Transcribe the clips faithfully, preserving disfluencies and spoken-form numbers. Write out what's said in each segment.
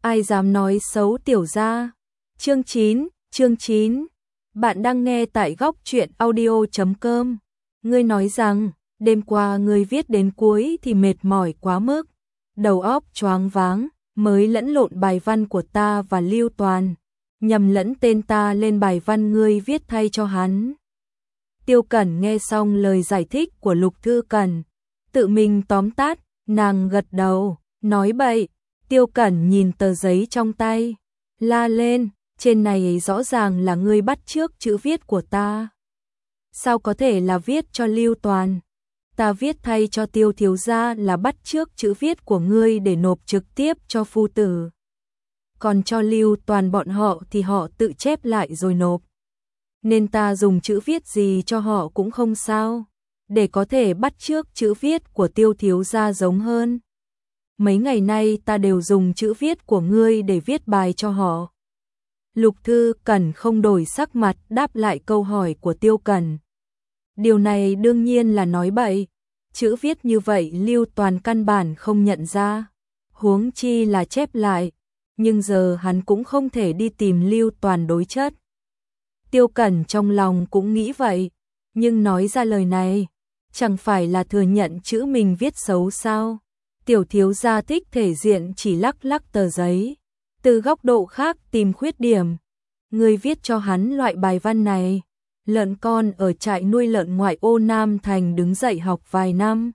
ai dám nói xấu tiểu gia. Chương chín, chương chín. Bạn đang nghe tại góc truyện audio chấm com. Ngươi nói rằng, đêm qua ngươi viết đến cuối thì mệt mỏi quá mức, đầu óc choáng váng, mới lẫn lộn bài văn của ta và Lưu Toàn, nhầm lẫn tên ta lên bài văn ngươi viết thay cho hắn. Tiêu Cẩn nghe xong lời giải thích của Lục Thư Cẩn, tự mình tóm tắt, nàng gật đầu, nói bậy. Tiêu Cẩn nhìn tờ giấy trong tay, la lên, trên này rõ ràng là ngươi bắt chước chữ viết của ta. Sao có thể là viết cho Lưu Toàn? Ta viết thay cho Tiêu thiếu gia là bắt chước chữ viết của ngươi để nộp trực tiếp cho phu tử. Còn cho Lưu Toàn bọn họ thì họ tự chép lại rồi nộp. Nên ta dùng chữ viết gì cho họ cũng không sao, để có thể bắt chước chữ viết của Tiêu thiếu gia giống hơn. Mấy ngày nay ta đều dùng chữ viết của ngươi để viết bài cho họ. Lục Thư Cẩn không đổi sắc mặt đáp lại câu hỏi của Tiêu Cẩn. Điều này đương nhiên là nói bậy, chữ viết như vậy Lưu Toàn căn bản không nhận ra, huống chi là chép lại, nhưng giờ hắn cũng không thể đi tìm Lưu Toàn đối chất. Tiêu Cẩn trong lòng cũng nghĩ vậy, nhưng nói ra lời này, chẳng phải là thừa nhận chữ mình viết xấu sao? Tiểu thiếu gia thích thể diện chỉ lắc lắc tờ giấy, từ góc độ khác tìm khuyết điểm. Người viết cho hắn loại bài văn này, lợn con ở trại nuôi lợn ngoại ô Nam Thành đứng dậy học vài năm,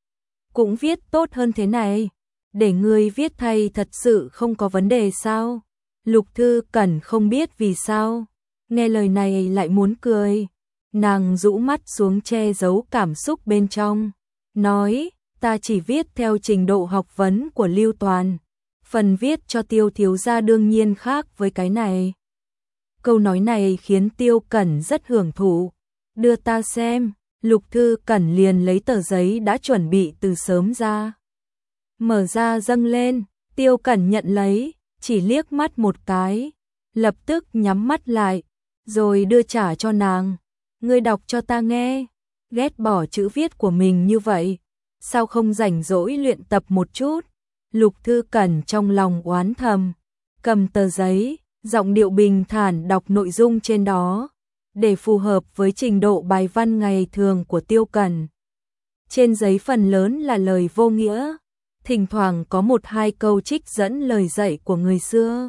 cũng viết tốt hơn thế này, để người viết thay thật sự không có vấn đề sao? Lục Thư Cẩn không biết vì sao, nghe lời này lại muốn cười, nàng rũ mắt xuống che giấu cảm xúc bên trong, nói, ta chỉ viết theo trình độ học vấn của Lưu Toàn, phần viết cho Tiêu thiếu gia đương nhiên khác với cái này. Câu nói này khiến Tiêu Cẩn rất hưởng thụ, đưa ta xem. Lục Thư Cẩn liền lấy tờ giấy đã chuẩn bị từ sớm ra, mở ra dâng lên. Tiêu Cẩn nhận lấy, chỉ liếc mắt một cái, lập tức nhắm mắt lại, rồi đưa trả cho nàng. Ngươi đọc cho ta nghe. Ghét bỏ chữ viết của mình như vậy, sao không rảnh rỗi luyện tập một chút? Lục Thư Cẩn trong lòng oán thầm, cầm tờ giấy, giọng điệu bình thản đọc nội dung trên đó, để phù hợp với trình độ bài văn ngày thường của Tiêu Cẩn. Trên giấy phần lớn là lời vô nghĩa, thỉnh thoảng có một hai câu trích dẫn lời dạy của người xưa,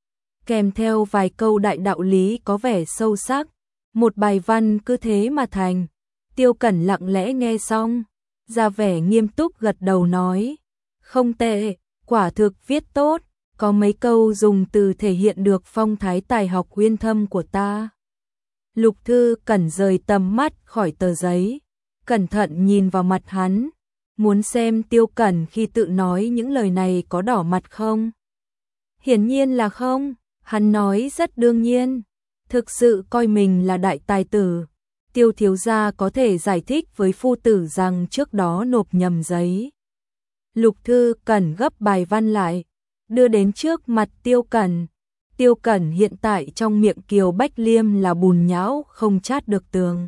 kèm theo vài câu đại đạo lý có vẻ sâu sắc. Một bài văn cứ thế mà thành. Tiêu Cẩn lặng lẽ nghe xong, ra vẻ nghiêm túc gật đầu nói, không tệ, quả thực viết tốt, có mấy câu dùng từ thể hiện được phong thái tài học uyên thâm của ta. Lục Thư Cẩn rời tầm mắt khỏi tờ giấy, cẩn thận nhìn vào mặt hắn, muốn xem Tiêu Cẩn khi tự nói những lời này có đỏ mặt không. Hiển nhiên là không, hắn nói rất đương nhiên, thực sự coi mình là đại tài tử. Tiêu thiếu gia có thể giải thích với phu tử rằng trước đó nộp nhầm giấy. Lục Thư Cẩn gấp bài văn lại, đưa đến trước mặt Tiêu Cẩn. Tiêu Cẩn hiện tại trong miệng Kiều Bách Liêm là bùn nhão không chát được tường.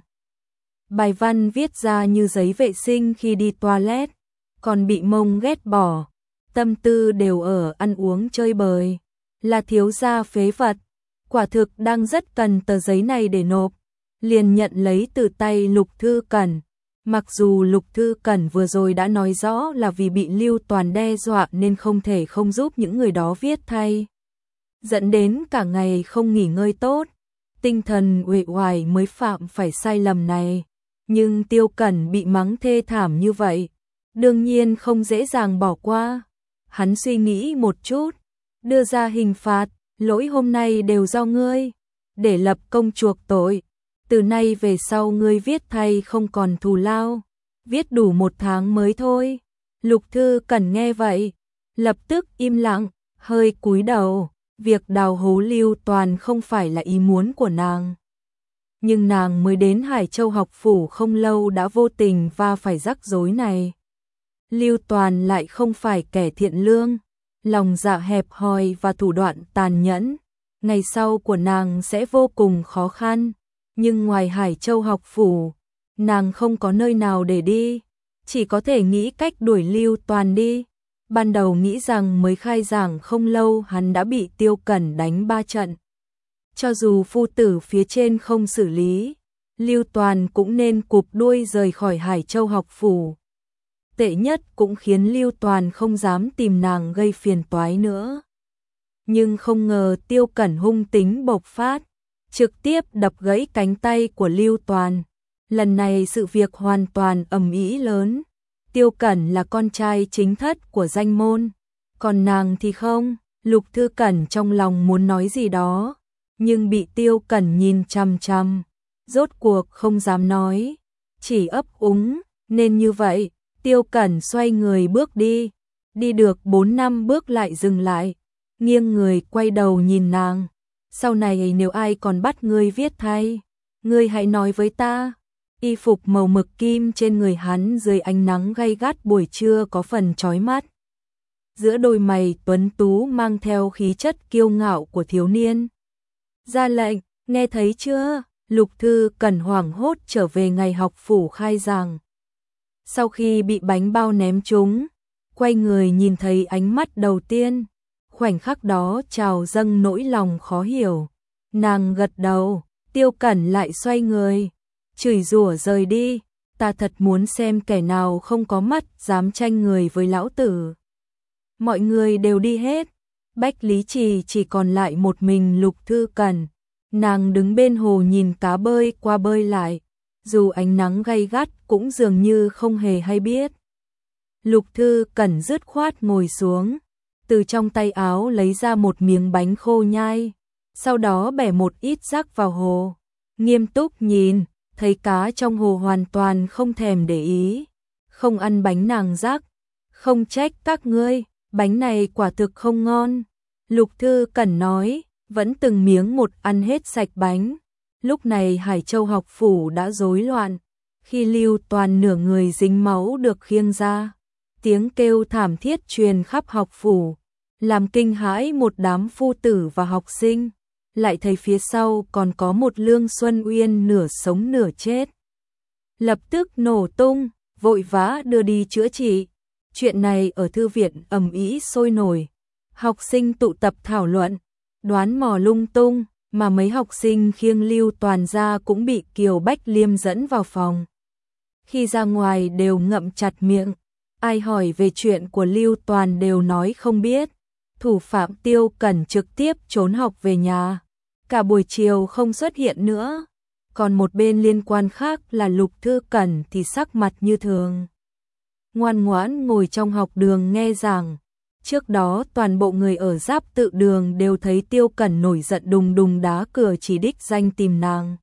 Bài văn viết ra như giấy vệ sinh khi đi toilet, còn bị mông ghét bỏ, tâm tư đều ở ăn uống chơi bời, là thiếu gia phế vật, quả thực đang rất cần tờ giấy này để nộp. Liền nhận lấy từ tay Lục Thư Cẩn. Mặc dù Lục Thư Cẩn vừa rồi đã nói rõ là vì bị Lưu Toàn đe dọa nên không thể không giúp những người đó viết thay, dẫn đến cả ngày không nghỉ ngơi tốt, tinh thần uể oải mới phạm phải sai lầm này. Nhưng Tiêu Cẩn bị mắng thê thảm như vậy, đương nhiên không dễ dàng bỏ qua. Hắn suy nghĩ một chút, đưa ra hình phạt, lỗi hôm nay đều do ngươi, để lập công chuộc tội. Từ nay về sau ngươi viết thay không còn thù lao, viết đủ một tháng mới thôi. Lục Thư Cẩn nghe vậy, lập tức im lặng, hơi cúi đầu. Việc đào hố Lưu Toàn không phải là ý muốn của nàng, nhưng nàng mới đến Hải Châu học phủ không lâu đã vô tình va phải rắc rối này. Lưu Toàn lại không phải kẻ thiện lương, lòng dạ hẹp hòi và thủ đoạn tàn nhẫn, ngày sau của nàng sẽ vô cùng khó khăn. Nhưng ngoài Hải Châu học phủ, nàng không có nơi nào để đi, chỉ có thể nghĩ cách đuổi Lưu Toàn đi. Ban đầu nghĩ rằng mới khai giảng không lâu hắn đã bị Tiêu Cẩn đánh ba trận. Cho dù phu tử phía trên không xử lý, Lưu Toàn cũng nên cụp đuôi rời khỏi Hải Châu học phủ. Tệ nhất cũng khiến Lưu Toàn không dám tìm nàng gây phiền toái nữa. Nhưng không ngờ Tiêu Cẩn hung tính bộc phát, trực tiếp đập gãy cánh tay của Lưu Toàn. Lần này sự việc hoàn toàn ầm ĩ lớn. Tiêu Cẩn là con trai chính thất của danh môn, còn nàng thì không. Lục Thư Cẩn trong lòng muốn nói gì đó, nhưng bị Tiêu Cẩn nhìn chằm chằm, rốt cuộc không dám nói, chỉ ấp úng. Nên như vậy, Tiêu Cẩn xoay người bước đi, đi được bốn năm bước lại dừng lại, nghiêng người quay đầu nhìn nàng. Sau này nếu ai còn bắt ngươi viết thay, ngươi hãy nói với ta. Y phục màu mực kim trên người hắn dưới ánh nắng gay gắt buổi trưa có phần chói mắt. Giữa đôi mày tuấn tú mang theo khí chất kiêu ngạo của thiếu niên. Ra lệnh, nghe thấy chưa? Lục Thư Cẩn hoảng hốt trở về ngày học phủ khai giảng. Sau khi bị bánh bao ném trúng, quay người nhìn thấy ánh mắt đầu tiên, khoảnh khắc đó trào dâng nỗi lòng khó hiểu. Nàng gật đầu, Tiêu Cẩn lại xoay người, chửi rủa rời đi. Ta thật muốn xem kẻ nào không có mắt dám tranh người với lão tử. Mọi người đều đi hết, Bách Lý Trì chỉ còn lại một mình Lục Thư Cẩn. Nàng đứng bên hồ nhìn cá bơi qua bơi lại, dù ánh nắng gay gắt cũng dường như không hề hay biết. Lục Thư Cẩn dứt khoát ngồi xuống, từ trong tay áo lấy ra một miếng bánh khô nhai, sau đó bẻ một ít rác vào hồ, nghiêm túc nhìn, thấy cá trong hồ hoàn toàn không thèm để ý, không ăn bánh nàng rác, không trách các ngươi, bánh này quả thực không ngon. Lục Thư Cẩn nói, vẫn từng miếng một ăn hết sạch bánh. Lúc này Hải Châu học phủ đã rối loạn, khi Lưu Toàn nửa người dính máu được khiêng ra, tiếng kêu thảm thiết truyền khắp học phủ, làm kinh hãi một đám phu tử và học sinh, lại thấy phía sau còn có một Lương Xuân Uyên nửa sống nửa chết. Lập tức nổ tung, vội vã đưa đi chữa trị. Chuyện này ở thư viện ầm ĩ sôi nổi, học sinh tụ tập thảo luận, đoán mò lung tung, mà mấy học sinh khiêng Lưu Toàn ra cũng bị Kiều Bách Liêm dẫn vào phòng. Khi ra ngoài đều ngậm chặt miệng, ai hỏi về chuyện của Lưu Toàn đều nói không biết. Thủ phạm Tiêu Cẩn trực tiếp trốn học về nhà, cả buổi chiều không xuất hiện nữa. Còn một bên liên quan khác là Lục Thư Cẩn thì sắc mặt như thường, ngoan ngoãn ngồi trong học đường nghe giảng. Trước đó toàn bộ người ở Giáp Tự Đường đều thấy Tiêu Cẩn nổi giận đùng đùng đá cửa chỉ đích danh tìm nàng,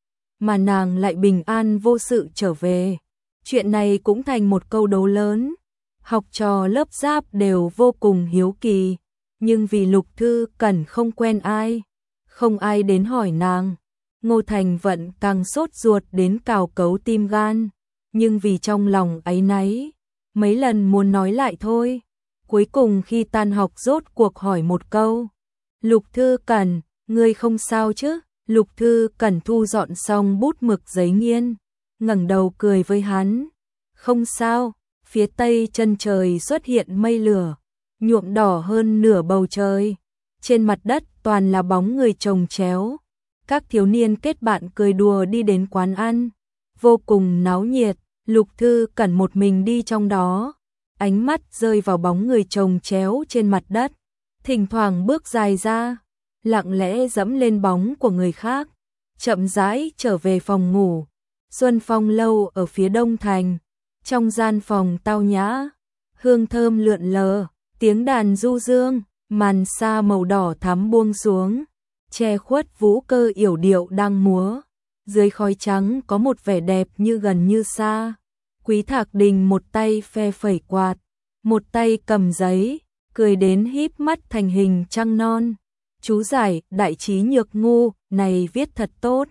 mà nàng lại bình an vô sự trở về. Chuyện này cũng thành một câu đố lớn. Học trò lớp Giáp đều vô cùng hiếu kỳ, nhưng vì Lục Thư Cẩn không quen ai, không ai đến hỏi nàng. Ngô Thành Vận càng sốt ruột đến cào cấu tim gan, nhưng vì trong lòng áy náy, mấy lần muốn nói lại thôi. Cuối cùng khi tan học rốt cuộc hỏi một câu, Lục Thư Cẩn, ngươi không sao chứ? Lục Thư Cẩn thu dọn xong bút mực giấy nghiên, ngẩng đầu cười với hắn, không sao. Phía tây chân trời xuất hiện mây lửa, nhuộm đỏ hơn nửa bầu trời, trên mặt đất toàn là bóng người chồng chéo. Các thiếu niên kết bạn cười đùa đi đến quán ăn, vô cùng náo nhiệt. Lục Thư Cẩn một mình đi trong đó, ánh mắt rơi vào bóng người chồng chéo trên mặt đất, thỉnh thoảng bước dài ra, lặng lẽ dẫm lên bóng của người khác, chậm rãi trở về phòng ngủ. Xuân Phong lâu ở phía đông thành, trong gian phòng tao nhã, hương thơm lượn lờ, tiếng đàn du dương, màn sa màu đỏ thắm buông xuống, che khuất vũ cơ yểu điệu đang múa. Dưới khói trắng có một vẻ đẹp như gần như xa. Quý Thạc Đình một tay phe phẩy quạt, một tay cầm giấy, cười đến híp mắt thành hình trăng non. Chú giải đại trí nhược ngu, này viết thật tốt.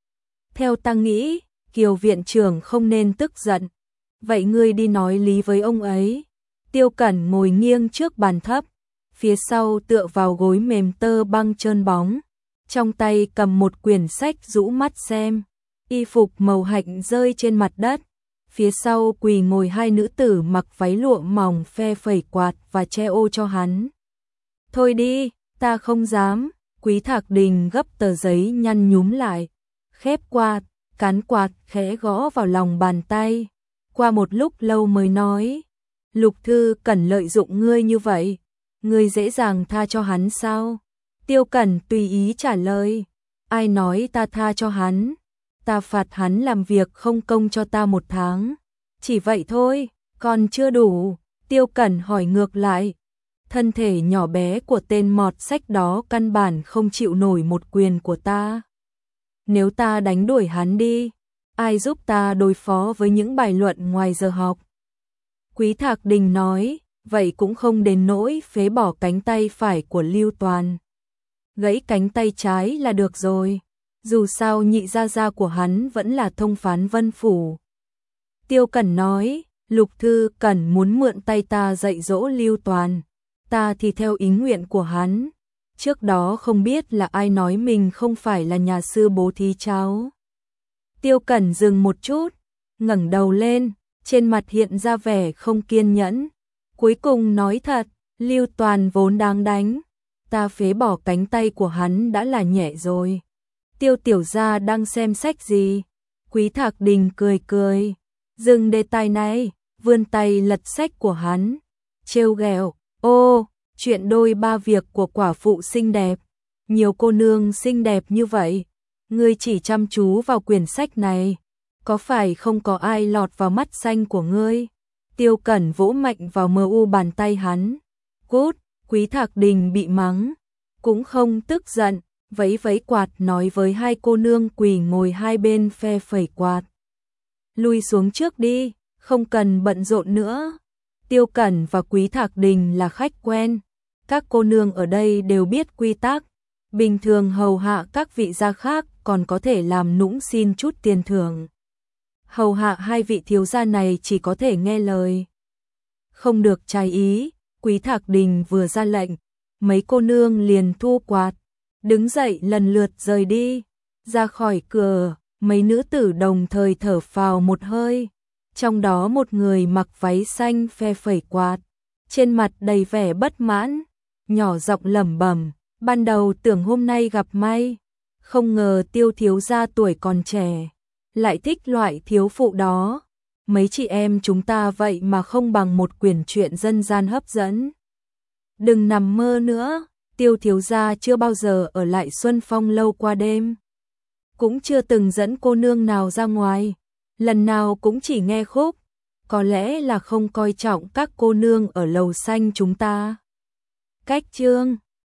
Theo ta nghĩ, Kiều viện trưởng không nên tức giận. Vậy ngươi đi nói lý với ông ấy. Tiêu Cẩn ngồi nghiêng trước bàn thấp, phía sau tựa vào gối mềm tơ băng trơn bóng, trong tay cầm một quyển sách rũ mắt xem. Y phục màu hạnh rơi trên mặt đất, Phía sau quỳ ngồi hai nữ tử mặc váy lụa mỏng phe phẩy quạt và che ô cho hắn. Thôi đi, ta không dám. Quý Thạc Đình gấp tờ giấy nhăn nhúm lại, khép quạt, cán quạt khẽ gõ vào lòng bàn tay. Qua một lúc lâu mới nói, Lục Thư Cẩn lợi dụng ngươi như vậy, ngươi dễ dàng tha cho hắn sao? Tiêu Cẩn tùy ý trả lời, ai nói ta tha cho hắn, ta phạt hắn làm việc không công cho ta một tháng. Chỉ vậy thôi, còn chưa đủ. Tiêu Cẩn hỏi ngược lại, thân thể nhỏ bé của tên mọt sách đó căn bản không chịu nổi một quyền của ta. Nếu ta đánh đuổi hắn đi, ai giúp ta đối phó với những bài luận ngoài giờ học? Quý Thạc Đình nói, vậy cũng không đến nỗi phế bỏ cánh tay phải của Lưu Toàn. Gãy cánh tay trái là được rồi, dù sao nhị gia gia của hắn vẫn là thông phán Vân Phủ. Tiêu Cẩn nói, Lục Thư Cẩn muốn mượn tay ta dạy dỗ Lưu Toàn, ta thì theo ý nguyện của hắn. Trước đó không biết là ai nói mình không phải là nhà sư bố thí cháu. Tiêu Cẩn dừng một chút, ngẩng đầu lên, trên mặt hiện ra vẻ không kiên nhẫn. Cuối cùng nói thật, Lưu Toàn vốn đáng đánh, ta phế bỏ cánh tay của hắn đã là nhẹ rồi. Tiêu tiểu gia đang xem sách gì? Quý Thạc Đình cười cười, dừng đề tài này, vươn tay lật sách của hắn, trêu ghẹo, ô, chuyện đôi ba việc của quả phụ xinh đẹp, nhiều cô nương xinh đẹp như vậy, ngươi chỉ chăm chú vào quyển sách này, có phải không có ai lọt vào mắt xanh của ngươi? Tiêu Cẩn vỗ mạnh vào mờ u bàn tay hắn. Cút, Quý Thạc Đình bị mắng, cũng không tức giận, vẫy vẫy quạt nói với hai cô nương quỳ ngồi hai bên phe phẩy quạt. Lui xuống trước đi, không cần bận rộn nữa. Tiêu Cẩn và Quý Thạc Đình là khách quen, các cô nương ở đây đều biết quy tắc, bình thường hầu hạ các vị gia khác còn có thể làm nũng xin chút tiền thưởng. Hầu hạ hai vị thiếu gia này chỉ có thể nghe lời, không được trái ý. Quý Thạc Đình vừa ra lệnh, mấy cô nương liền thu quạt, đứng dậy lần lượt rời đi. Ra khỏi cửa, mấy nữ tử đồng thời thở phào một hơi, trong đó một người mặc váy xanh phe phẩy quạt, trên mặt đầy vẻ bất mãn, nhỏ giọng lẩm bẩm, ban đầu tưởng hôm nay gặp may, không ngờ Tiêu thiếu gia tuổi còn trẻ, lại thích loại thiếu phụ đó. Mấy chị em chúng ta vậy mà không bằng một quyển truyện dân gian hấp dẫn. Đừng nằm mơ nữa, Tiêu thiếu gia chưa bao giờ ở lại Xuân Phong lâu qua đêm, cũng chưa từng dẫn cô nương nào ra ngoài, lần nào cũng chỉ nghe khúc, có lẽ là không coi trọng các cô nương ở lầu xanh chúng ta. Cách chương